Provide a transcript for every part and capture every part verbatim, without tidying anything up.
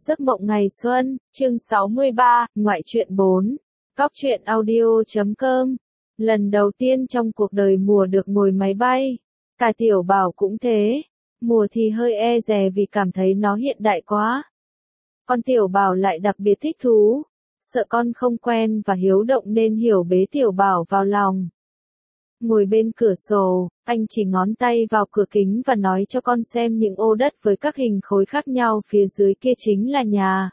Giấc mộng ngày xuân, chương sáu mươi ba, ngoại truyện bốn. Cóc truyện audio chấm com. Lần đầu tiên trong cuộc đời Mùa được ngồi máy bay. Cả Tiểu Bảo cũng thế. Mùa thì hơi e dè vì cảm thấy nó hiện đại quá. Con Tiểu Bảo lại đặc biệt thích thú. Sợ con không quen và hiếu động nên Hiểu bế Tiểu Bảo vào lòng. Ngồi bên cửa sổ, anh chỉ ngón tay vào cửa kính và nói cho con xem những ô đất với các hình khối khác nhau phía dưới kia chính là nhà.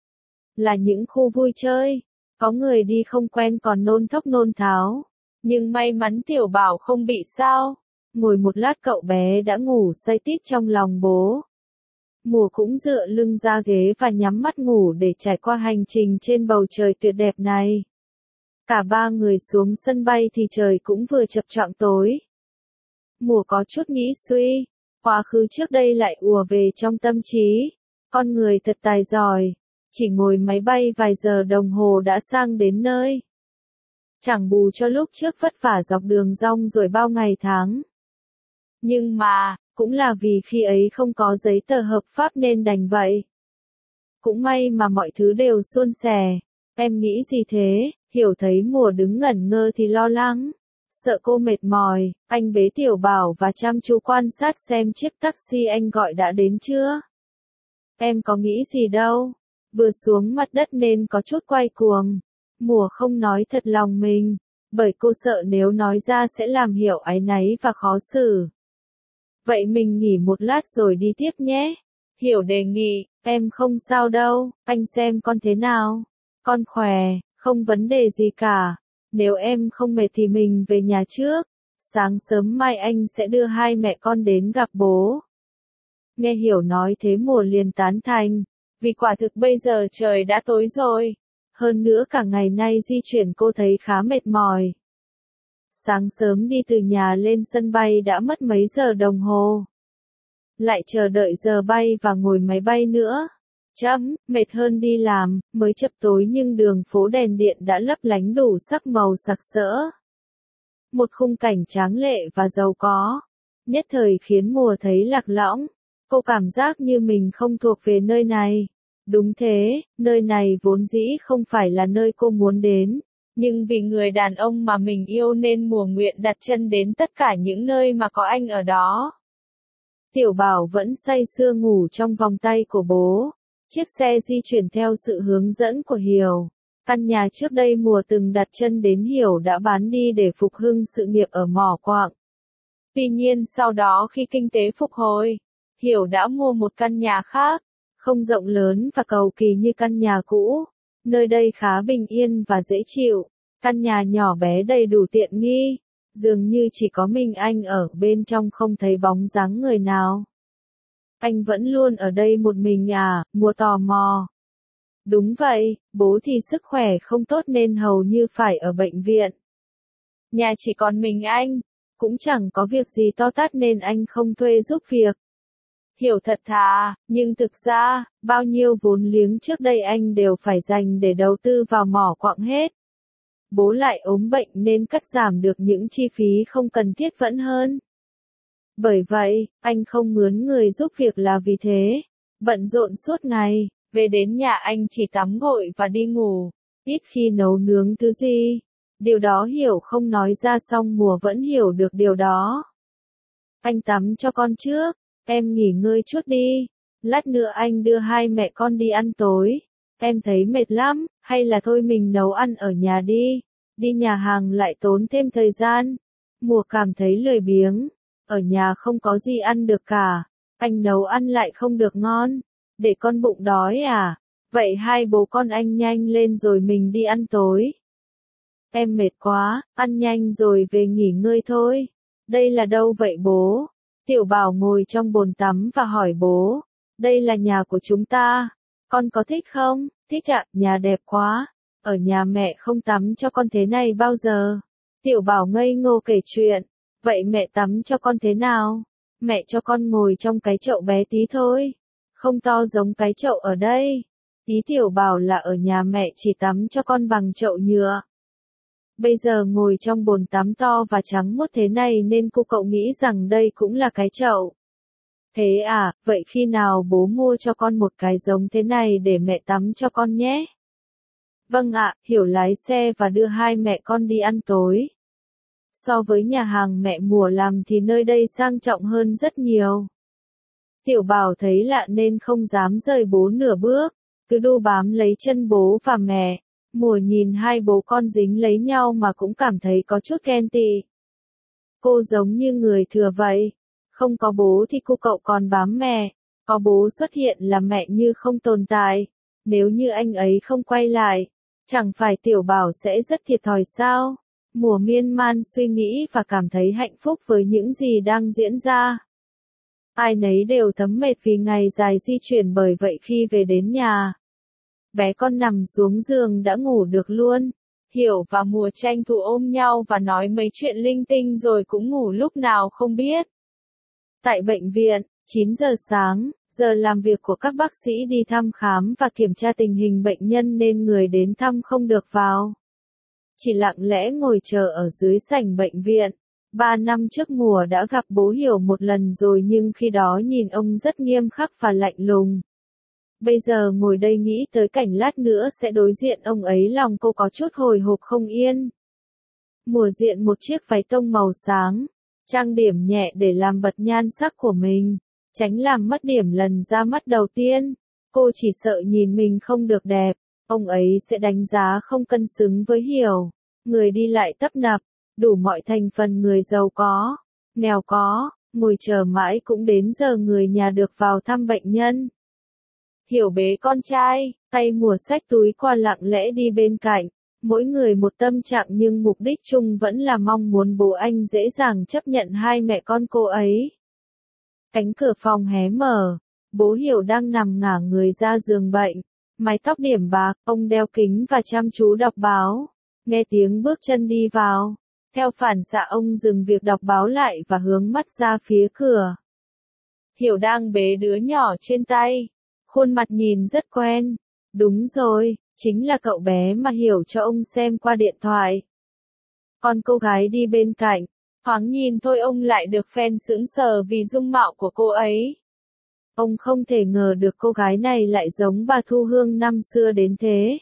Là những khu vui chơi. Có người đi không quen còn nôn thốc nôn tháo. Nhưng may mắn Tiểu Bảo không bị sao. Ngồi một lát cậu bé đã ngủ say tít trong lòng bố. Mùa cũng dựa lưng ra ghế và nhắm mắt ngủ để trải qua hành trình trên bầu trời tuyệt đẹp này. Cả ba người xuống sân bay thì trời cũng vừa chập choạng tối. Mùa có chút nghĩ suy, quá khứ trước đây lại ùa về trong tâm trí. Con người thật tài giỏi, chỉ ngồi máy bay vài giờ đồng hồ đã sang đến nơi. Chẳng bù cho lúc trước vất vả dọc đường rong rồi bao ngày tháng. Nhưng mà, cũng là vì khi ấy không có giấy tờ hợp pháp nên đành vậy. Cũng may mà mọi thứ đều suôn sẻ. Em nghĩ gì thế? Hiểu thấy Mùa đứng ngẩn ngơ thì lo lắng. Sợ cô mệt mỏi, anh bế Tiểu Bảo và chăm chú quan sát xem chiếc taxi anh gọi đã đến chưa. Em có nghĩ gì đâu. Vừa xuống mặt đất nên có chút quay cuồng. Mùa không nói thật lòng mình, bởi cô sợ nếu nói ra sẽ làm Hiểu áy náy và khó xử. Vậy mình nghỉ một lát rồi đi tiếp nhé. Hiểu đề nghị, em không sao đâu, anh xem con thế nào. Con khỏe, không vấn đề gì cả. Nếu em không mệt thì mình về nhà trước. Sáng sớm mai anh sẽ đưa hai mẹ con đến gặp bố. Nghe Hiểu nói thế Mùa liền tán thành. Vì quả thực bây giờ trời đã tối rồi. Hơn nữa cả ngày nay di chuyển cô thấy khá mệt mỏi. Sáng sớm đi từ nhà lên sân bay đã mất mấy giờ đồng hồ. Lại chờ đợi giờ bay và ngồi máy bay nữa. Chấm, mệt hơn đi làm, mới chập tối nhưng đường phố đèn điện đã lấp lánh đủ sắc màu sặc sỡ. Một khung cảnh tráng lệ và giàu có. Nhất thời khiến Mùa thấy lạc lõng. Cô cảm giác như mình không thuộc về nơi này. Đúng thế, nơi này vốn dĩ không phải là nơi cô muốn đến. Nhưng vì người đàn ông mà mình yêu nên Mùa nguyện đặt chân đến tất cả những nơi mà có anh ở đó. Tiểu Bảo vẫn say sưa ngủ trong vòng tay của bố. Chiếc xe di chuyển theo sự hướng dẫn của Hiểu. Căn nhà trước đây Mùa từng đặt chân đến Hiểu đã bán đi để phục hưng sự nghiệp ở mỏ quặng. Tuy nhiên sau đó khi kinh tế phục hồi, Hiểu đã mua một căn nhà khác, không rộng lớn và cầu kỳ như căn nhà cũ. Nơi đây khá bình yên và dễ chịu. Căn nhà nhỏ bé đầy đủ tiện nghi. Dường như chỉ có mình anh ở bên trong không thấy bóng dáng người nào. Anh vẫn luôn ở đây một mình à? Mùa tò mò. Đúng vậy, bố thì sức khỏe không tốt nên hầu như phải ở bệnh viện. Nhà chỉ còn mình anh, cũng chẳng có việc gì to tát nên anh không thuê giúp việc. Hiểu thật thà, nhưng thực ra, bao nhiêu vốn liếng trước đây anh đều phải dành để đầu tư vào mỏ quặng hết. Bố lại ốm bệnh nên cắt giảm được những chi phí không cần thiết vẫn hơn. Bởi vậy, anh không mướn người giúp việc là vì thế. Bận rộn suốt ngày, về đến nhà anh chỉ tắm gội và đi ngủ, ít khi nấu nướng thứ gì. Điều đó Hiểu không nói ra xong Mùa vẫn hiểu được điều đó. Anh tắm cho con trước, em nghỉ ngơi chút đi. Lát nữa anh đưa hai mẹ con đi ăn tối. Em thấy mệt lắm, hay là thôi mình nấu ăn ở nhà đi. Đi nhà hàng lại tốn thêm thời gian. Mùa cảm thấy lười biếng. Ở nhà không có gì ăn được cả. Anh nấu ăn lại không được ngon. Để con bụng đói à? Vậy hai bố con anh nhanh lên rồi mình đi ăn tối. Em mệt quá, ăn nhanh rồi về nghỉ ngơi thôi. Đây là đâu vậy bố? Tiểu Bảo ngồi trong bồn tắm và hỏi bố. Đây là nhà của chúng ta. Con có thích không? Thích ạ, nhà đẹp quá. Ở nhà mẹ không tắm cho con thế này bao giờ. Tiểu Bảo ngây ngô kể chuyện. Vậy mẹ tắm cho con thế nào? Mẹ cho con ngồi trong cái chậu bé tí thôi. Không to giống cái chậu ở đây. Ý Tiểu Bảo là ở nhà mẹ chỉ tắm cho con bằng chậu nhựa. Bây giờ ngồi trong bồn tắm to và trắng muốt thế này nên cô cậu nghĩ rằng đây cũng là cái chậu. Thế à, vậy khi nào bố mua cho con một cái giống thế này để mẹ tắm cho con nhé? Vâng ạ, Hiểu lái xe và đưa hai mẹ con đi ăn tối. So với nhà hàng mẹ Mùa làm thì nơi đây sang trọng hơn rất nhiều. Tiểu Bảo thấy lạ nên không dám rời bố nửa bước, cứ đu bám lấy chân bố và mẹ. Mùa nhìn hai bố con dính lấy nhau mà cũng cảm thấy có chút ghen tị. Cô giống như người thừa vậy. Không có bố thì cô cậu còn bám mẹ. Có bố xuất hiện là mẹ như không tồn tại. Nếu như anh ấy không quay lại, chẳng phải Tiểu Bảo sẽ rất thiệt thòi sao? Mùa miên man suy nghĩ và cảm thấy hạnh phúc với những gì đang diễn ra. Ai nấy đều thấm mệt vì ngày dài di chuyển, bởi vậy khi về đến nhà, bé con nằm xuống giường đã ngủ được luôn. Hiểu và Mùa tranh thủ ôm nhau và nói mấy chuyện linh tinh rồi cũng ngủ lúc nào không biết. Tại bệnh viện, chín giờ sáng, giờ làm việc của các bác sĩ đi thăm khám và kiểm tra tình hình bệnh nhân nên người đến thăm không được vào. Chỉ lặng lẽ ngồi chờ ở dưới sảnh bệnh viện. Ba năm trước Mùa đã gặp bố Hiểu một lần rồi nhưng khi đó nhìn ông rất nghiêm khắc và lạnh lùng. Bây giờ ngồi đây nghĩ tới cảnh lát nữa sẽ đối diện ông ấy, lòng cô có chút hồi hộp không yên. Mùa diện một chiếc váy tông màu sáng, trang điểm nhẹ để làm bật nhan sắc của mình, tránh làm mất điểm lần ra mắt đầu tiên. Cô chỉ sợ nhìn mình không được đẹp, ông ấy sẽ đánh giá không cân xứng với Hiểu. Người đi lại tấp nập, đủ mọi thành phần, người giàu có, nghèo có, ngồi chờ mãi cũng đến giờ người nhà được vào thăm bệnh nhân. Hiểu bế con trai, tay Mùa xách túi qua lặng lẽ đi bên cạnh, mỗi người một tâm trạng nhưng mục đích chung vẫn là mong muốn bố anh dễ dàng chấp nhận hai mẹ con cô ấy. Cánh cửa phòng hé mở, bố Hiểu đang nằm ngả người ra giường bệnh, mái tóc điểm bạc, ông đeo kính và chăm chú đọc báo. Nghe tiếng bước chân đi vào, theo phản xạ ông dừng việc đọc báo lại và hướng mắt ra phía cửa. Hiểu đang bế đứa nhỏ trên tay, khuôn mặt nhìn rất quen. Đúng rồi, chính là cậu bé mà Hiểu cho ông xem qua điện thoại. Còn cô gái đi bên cạnh, thoáng nhìn thôi ông lại được fan sững sờ vì dung mạo của cô ấy. Ông không thể ngờ được cô gái này lại giống bà Thu Hương năm xưa đến thế.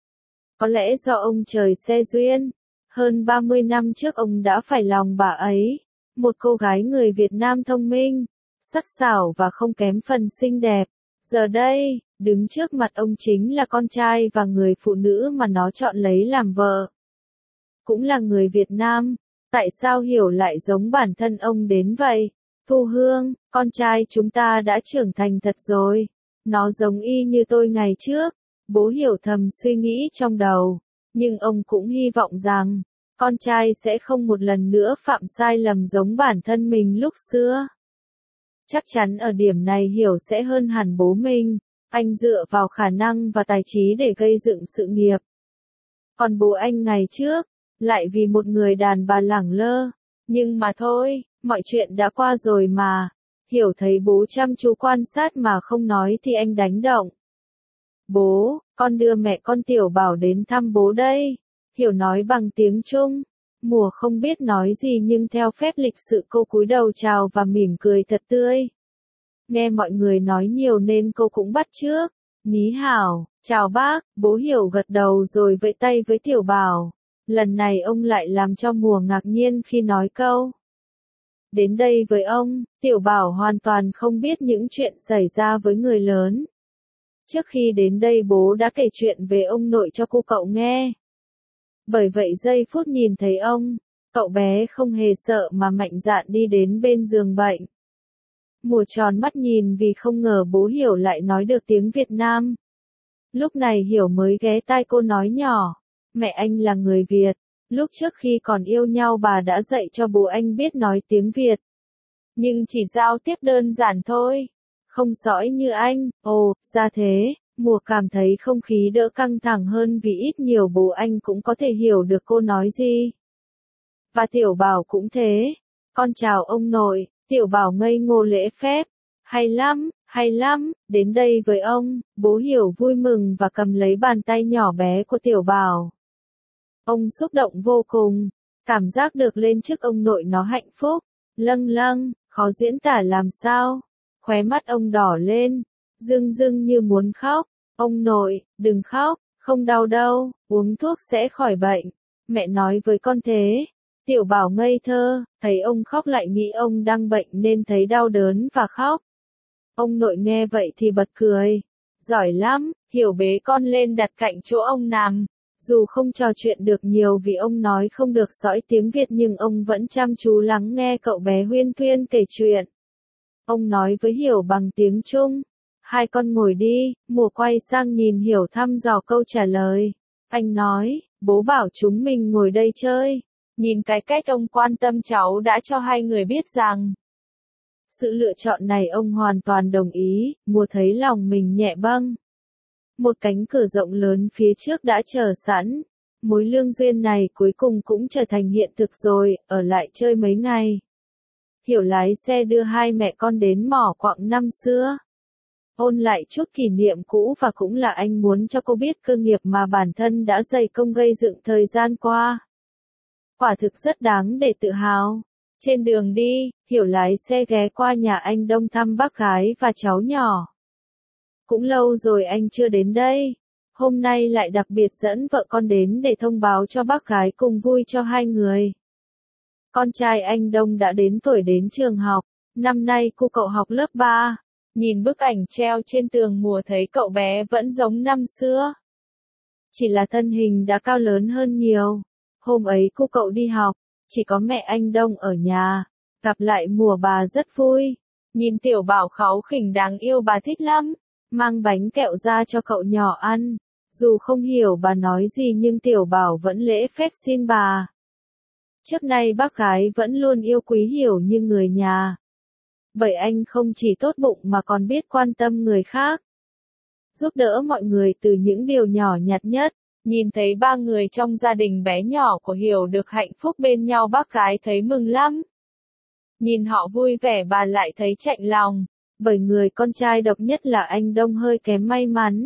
Có lẽ do ông trời xe duyên, hơn ba mươi năm trước ông đã phải lòng bà ấy, một cô gái người Việt Nam thông minh, sắc sảo và không kém phần xinh đẹp. Giờ đây, đứng trước mặt ông chính là con trai và người phụ nữ mà nó chọn lấy làm vợ. Cũng là người Việt Nam, tại sao Hiểu lại giống bản thân ông đến vậy? Thu Hương, con trai chúng ta đã trưởng thành thật rồi, nó giống y như tôi ngày trước. Bố Hiểu thầm suy nghĩ trong đầu, nhưng ông cũng hy vọng rằng, con trai sẽ không một lần nữa phạm sai lầm giống bản thân mình lúc xưa. Chắc chắn ở điểm này Hiểu sẽ hơn hẳn bố mình, anh dựa vào khả năng và tài trí để gây dựng sự nghiệp. Còn bố anh ngày trước, lại vì một người đàn bà lẳng lơ, nhưng mà thôi, mọi chuyện đã qua rồi mà. Hiểu thấy bố chăm chú quan sát mà không nói thì anh đánh động. Bố, con đưa mẹ con Tiểu Bảo đến thăm bố đây. Hiểu nói bằng tiếng Trung. Mùa không biết nói gì nhưng theo phép lịch sự cô cúi đầu chào và mỉm cười thật tươi. Nghe mọi người nói nhiều nên cô cũng bắt chước. Ní hảo, chào bác. Bố Hiểu gật đầu rồi vẫy tay với Tiểu Bảo. Lần này ông lại làm cho Mùa ngạc nhiên khi nói câu. Đến đây với ông, Tiểu Bảo hoàn toàn không biết những chuyện xảy ra với người lớn. Trước khi đến đây bố đã kể chuyện về ông nội cho cô cậu nghe. Bởi vậy giây phút nhìn thấy ông, cậu bé không hề sợ mà mạnh dạn đi đến bên giường bệnh. Mùa tròn mắt nhìn vì không ngờ bố Hiểu lại nói được tiếng Việt Nam. Lúc này Hiểu mới ghé tai cô nói nhỏ, mẹ anh là người Việt, lúc trước khi còn yêu nhau bà đã dạy cho bố anh biết nói tiếng Việt. Nhưng chỉ giao tiếp đơn giản thôi, không sõi như anh. Ồ, ra thế. Mùa cảm thấy không khí đỡ căng thẳng hơn vì ít nhiều bố anh cũng có thể hiểu được cô nói gì. Và Tiểu Bảo cũng thế. Con chào ông nội. Tiểu Bảo ngây ngô lễ phép. Hay lắm, hay lắm, đến đây với ông. Bố Hiểu vui mừng và cầm lấy bàn tay nhỏ bé của Tiểu Bảo. Ông xúc động vô cùng. Cảm giác được lên trước ông nội nó hạnh phúc. Lâng lâng, khó diễn tả làm sao. Khóe mắt ông đỏ lên, rưng rưng như muốn khóc. Ông nội, đừng khóc, không đau đâu, uống thuốc sẽ khỏi bệnh. Mẹ nói với con thế. Tiểu Bảo ngây thơ, thấy ông khóc lại nghĩ ông đang bệnh nên thấy đau đớn và khóc. Ông nội nghe vậy thì bật cười. Giỏi lắm, Hiểu bế con lên đặt cạnh chỗ ông nằm. Dù không trò chuyện được nhiều vì ông nói không được sõi tiếng Việt nhưng ông vẫn chăm chú lắng nghe cậu bé huyên thuyên kể chuyện. Ông nói với Hiểu bằng tiếng Trung. Hai con ngồi đi, Mùa quay sang nhìn Hiểu thăm dò câu trả lời. Anh nói, bố bảo chúng mình ngồi đây chơi. Nhìn cái cách ông quan tâm cháu đã cho hai người biết rằng sự lựa chọn này ông hoàn toàn đồng ý. Mùa thấy lòng mình nhẹ bâng. Một cánh cửa rộng lớn phía trước đã chờ sẵn. Mối lương duyên này cuối cùng cũng trở thành hiện thực rồi, ở lại chơi mấy ngày. Hiểu lái xe đưa hai mẹ con đến mỏ quặng năm xưa. Ôn lại chút kỷ niệm cũ và cũng là anh muốn cho cô biết cơ nghiệp mà bản thân đã dày công gây dựng thời gian qua. Quả thực rất đáng để tự hào. Trên đường đi, Hiểu lái xe ghé qua nhà anh Đông thăm bác gái và cháu nhỏ. Cũng lâu rồi anh chưa đến đây. Hôm nay lại đặc biệt dẫn vợ con đến để thông báo cho bác gái cùng vui cho hai người. Con trai anh Đông đã đến tuổi đến trường học. Năm nay cô cậu học lớp ba. Nhìn bức ảnh treo trên tường Mùa thấy cậu bé vẫn giống năm xưa. Chỉ là thân hình đã cao lớn hơn nhiều. Hôm ấy cô cậu đi học, chỉ có mẹ anh Đông ở nhà. Gặp lại Mùa bà rất vui. Nhìn Tiểu Bảo kháu khỉnh đáng yêu bà thích lắm. Mang bánh kẹo ra cho cậu nhỏ ăn. Dù không hiểu bà nói gì nhưng Tiểu Bảo vẫn lễ phép xin bà. Trước nay bác gái vẫn luôn yêu quý Hiểu như người nhà. Bởi anh không chỉ tốt bụng mà còn biết quan tâm người khác. Giúp đỡ mọi người từ những điều nhỏ nhặt nhất. Nhìn thấy ba người trong gia đình bé nhỏ của Hiểu được hạnh phúc bên nhau bác gái thấy mừng lắm. Nhìn họ vui vẻ bà lại thấy chạnh lòng. Bởi người con trai độc nhất là anh Đông hơi kém may mắn.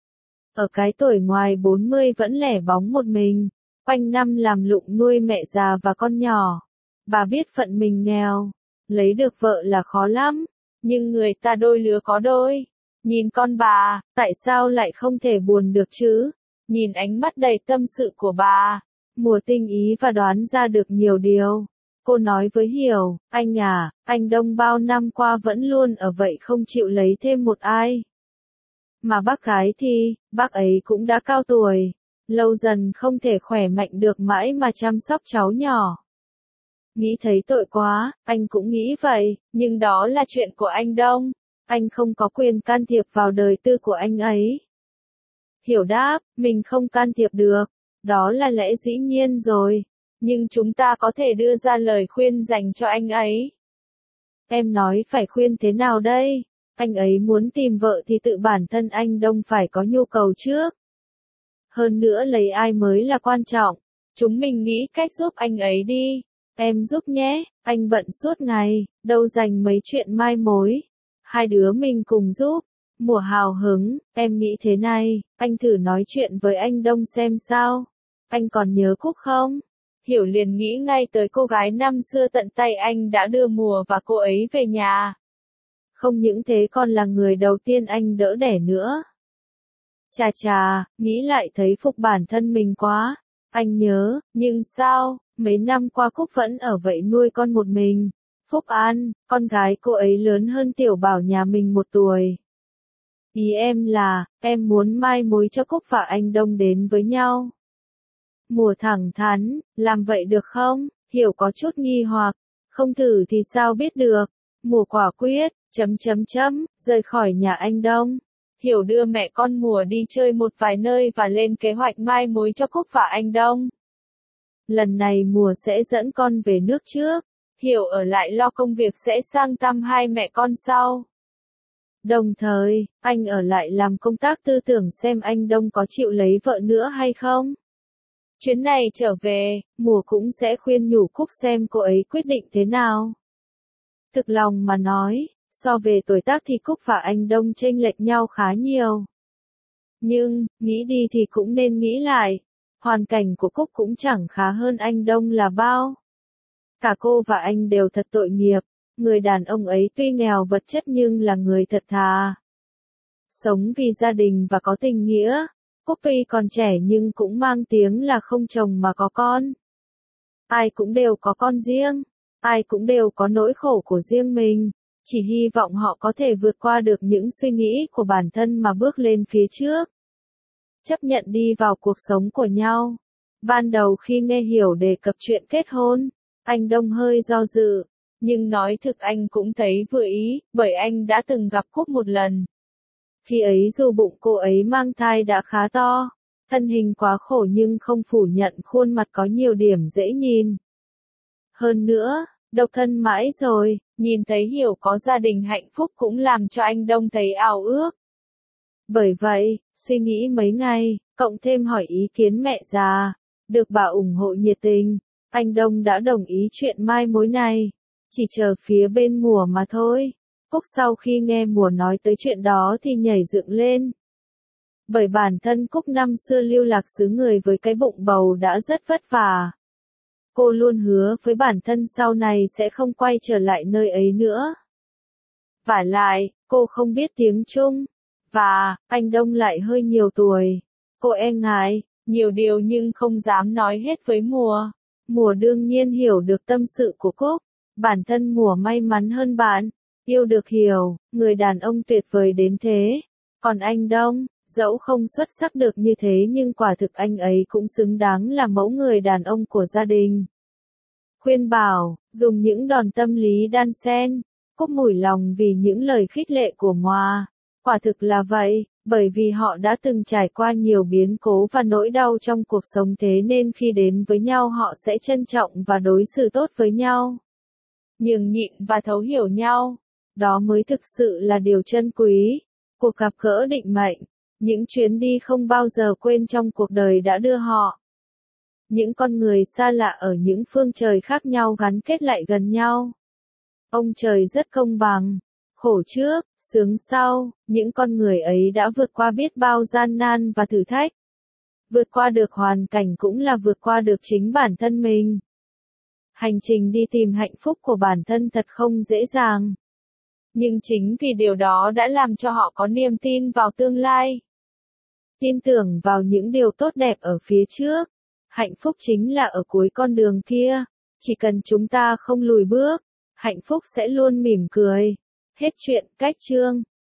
Ở cái tuổi ngoài bốn mươi vẫn lẻ bóng một mình. Quanh năm làm lụng nuôi mẹ già và con nhỏ. Bà biết phận mình nghèo. Lấy được vợ là khó lắm. Nhưng người ta đôi lứa có đôi. Nhìn con bà, tại sao lại không thể buồn được chứ? Nhìn ánh mắt đầy tâm sự của bà. Mùa tinh ý và đoán ra được nhiều điều. Cô nói với Hiểu, anh à, anh Đông bao năm qua vẫn luôn ở vậy không chịu lấy thêm một ai. Mà bác gái thì, bác ấy cũng đã cao tuổi. Lâu dần không thể khỏe mạnh được mãi mà chăm sóc cháu nhỏ. Nghĩ thấy tội quá, anh cũng nghĩ vậy, nhưng đó là chuyện của anh Đông. Anh không có quyền can thiệp vào đời tư của anh ấy. Hiểu đáp, mình không can thiệp được. Đó là lẽ dĩ nhiên rồi. Nhưng chúng ta có thể đưa ra lời khuyên dành cho anh ấy. Em nói phải khuyên thế nào đây? Anh ấy muốn tìm vợ thì tự bản thân anh Đông phải có nhu cầu trước. Hơn nữa lấy ai mới là quan trọng. Chúng mình nghĩ cách giúp anh ấy đi. Em giúp nhé, anh bận suốt ngày, đâu dành mấy chuyện mai mối. Hai đứa mình cùng giúp. Mùa hào hứng, em nghĩ thế này, anh thử nói chuyện với anh Đông xem sao. Anh còn nhớ Cúc không? Hiểu liền nghĩ ngay tới cô gái năm xưa tận tay anh đã đưa Mùa và cô ấy về nhà. Không những thế còn là người đầu tiên anh đỡ đẻ nữa. Chà chà, nghĩ lại thấy phục bản thân mình quá. Anh nhớ, nhưng sao, mấy năm qua Cúc vẫn ở vậy nuôi con một mình. Phúc An, con gái cô ấy lớn hơn Tiểu Bảo nhà mình một tuổi. Ý em là, em muốn mai mối cho Cúc và anh Đông đến với nhau. Mùa thẳng thắn, làm vậy được không? Hiểu có chút nghi hoặc, không thử thì sao biết được. Mùa quả quyết, chấm chấm chấm, rời khỏi nhà anh Đông. Hiểu đưa mẹ con Mùa đi chơi một vài nơi và lên kế hoạch mai mối cho Cúc và anh Đông. Lần này Mùa sẽ dẫn con về nước trước. Hiểu ở lại lo công việc sẽ sang thăm hai mẹ con sau. Đồng thời, anh ở lại làm công tác tư tưởng xem anh Đông có chịu lấy vợ nữa hay không. Chuyến này trở về, Mùa cũng sẽ khuyên nhủ Cúc xem cô ấy quyết định thế nào. Thực lòng mà nói, so về tuổi tác thì Cúc và anh Đông chênh lệch nhau khá nhiều. Nhưng, nghĩ đi thì cũng nên nghĩ lại, hoàn cảnh của Cúc cũng chẳng khá hơn anh Đông là bao. Cả cô và anh đều thật tội nghiệp, Người đàn ông ấy tuy nghèo vật chất nhưng là người thật thà. Sống vì gia đình và có tình nghĩa. Cúc tuy còn trẻ nhưng cũng mang tiếng là không chồng mà có con. Ai cũng đều có con riêng. Ai cũng đều có nỗi khổ của riêng mình. Chỉ hy vọng họ có thể vượt qua được những suy nghĩ của bản thân mà bước lên phía trước. Chấp nhận đi vào cuộc sống của nhau. Ban đầu khi nghe Hiểu đề cập chuyện kết hôn, anh Đông hơi do dự. Nhưng nói thực anh cũng thấy vừa ý, bởi anh đã từng gặp Cúc một lần. Khi ấy dù bụng cô ấy mang thai đã khá to, thân hình quá khổ nhưng không phủ nhận khuôn mặt có nhiều điểm dễ nhìn. Hơn nữa, độc thân mãi rồi, nhìn thấy Hiểu có gia đình hạnh phúc cũng làm cho anh Đông thấy ao ước. Bởi vậy, suy nghĩ mấy ngày, cộng thêm hỏi ý kiến mẹ già, được bà ủng hộ nhiệt tình, anh Đông đã đồng ý chuyện mai mối này. Chỉ chờ phía bên Mùa mà thôi. Cúc sau khi nghe Mùa nói tới chuyện đó thì nhảy dựng lên. Bởi bản thân Cúc năm xưa lưu lạc xứ người với cái bụng bầu đã rất vất vả. Cô luôn hứa với bản thân sau này sẽ không quay trở lại nơi ấy nữa. Vả lại, cô không biết tiếng Trung. Và, anh Đông lại hơi nhiều tuổi. Cô e ngại, nhiều điều nhưng không dám nói hết với Mùa. Mùa đương nhiên hiểu được tâm sự của Cúc. Bản thân Mùa may mắn hơn bạn, yêu được Hiểu, người đàn ông tuyệt vời đến thế. Còn anh Đông, dẫu không xuất sắc được như thế nhưng quả thực anh ấy cũng xứng đáng là mẫu người đàn ông của gia đình. Khuyên bảo, dùng những đòn tâm lý đan xen, Cúc mủi lòng vì những lời khích lệ của Mùa. Quả thực là vậy, bởi vì họ đã từng trải qua nhiều biến cố và nỗi đau trong cuộc sống thế nên khi đến với nhau họ sẽ trân trọng và đối xử tốt với nhau. Nhường nhịn và thấu hiểu nhau. Đó mới thực sự là điều trân quý. Cuộc gặp gỡ định mệnh, những chuyến đi không bao giờ quên trong cuộc đời đã đưa họ. Những con người xa lạ ở những phương trời khác nhau gắn kết lại gần nhau. Ông trời rất công bằng. Khổ trước, sướng sau, những con người ấy đã vượt qua biết bao gian nan và thử thách. Vượt qua được hoàn cảnh cũng là vượt qua được chính bản thân mình. Hành trình đi tìm hạnh phúc của bản thân thật không dễ dàng. Nhưng chính vì điều đó đã làm cho họ có niềm tin vào tương lai. Tin tưởng vào những điều tốt đẹp ở phía trước. Hạnh phúc chính là ở cuối con đường kia. Chỉ cần chúng ta không lùi bước, hạnh phúc sẽ luôn mỉm cười. Hết chuyện, cách chương.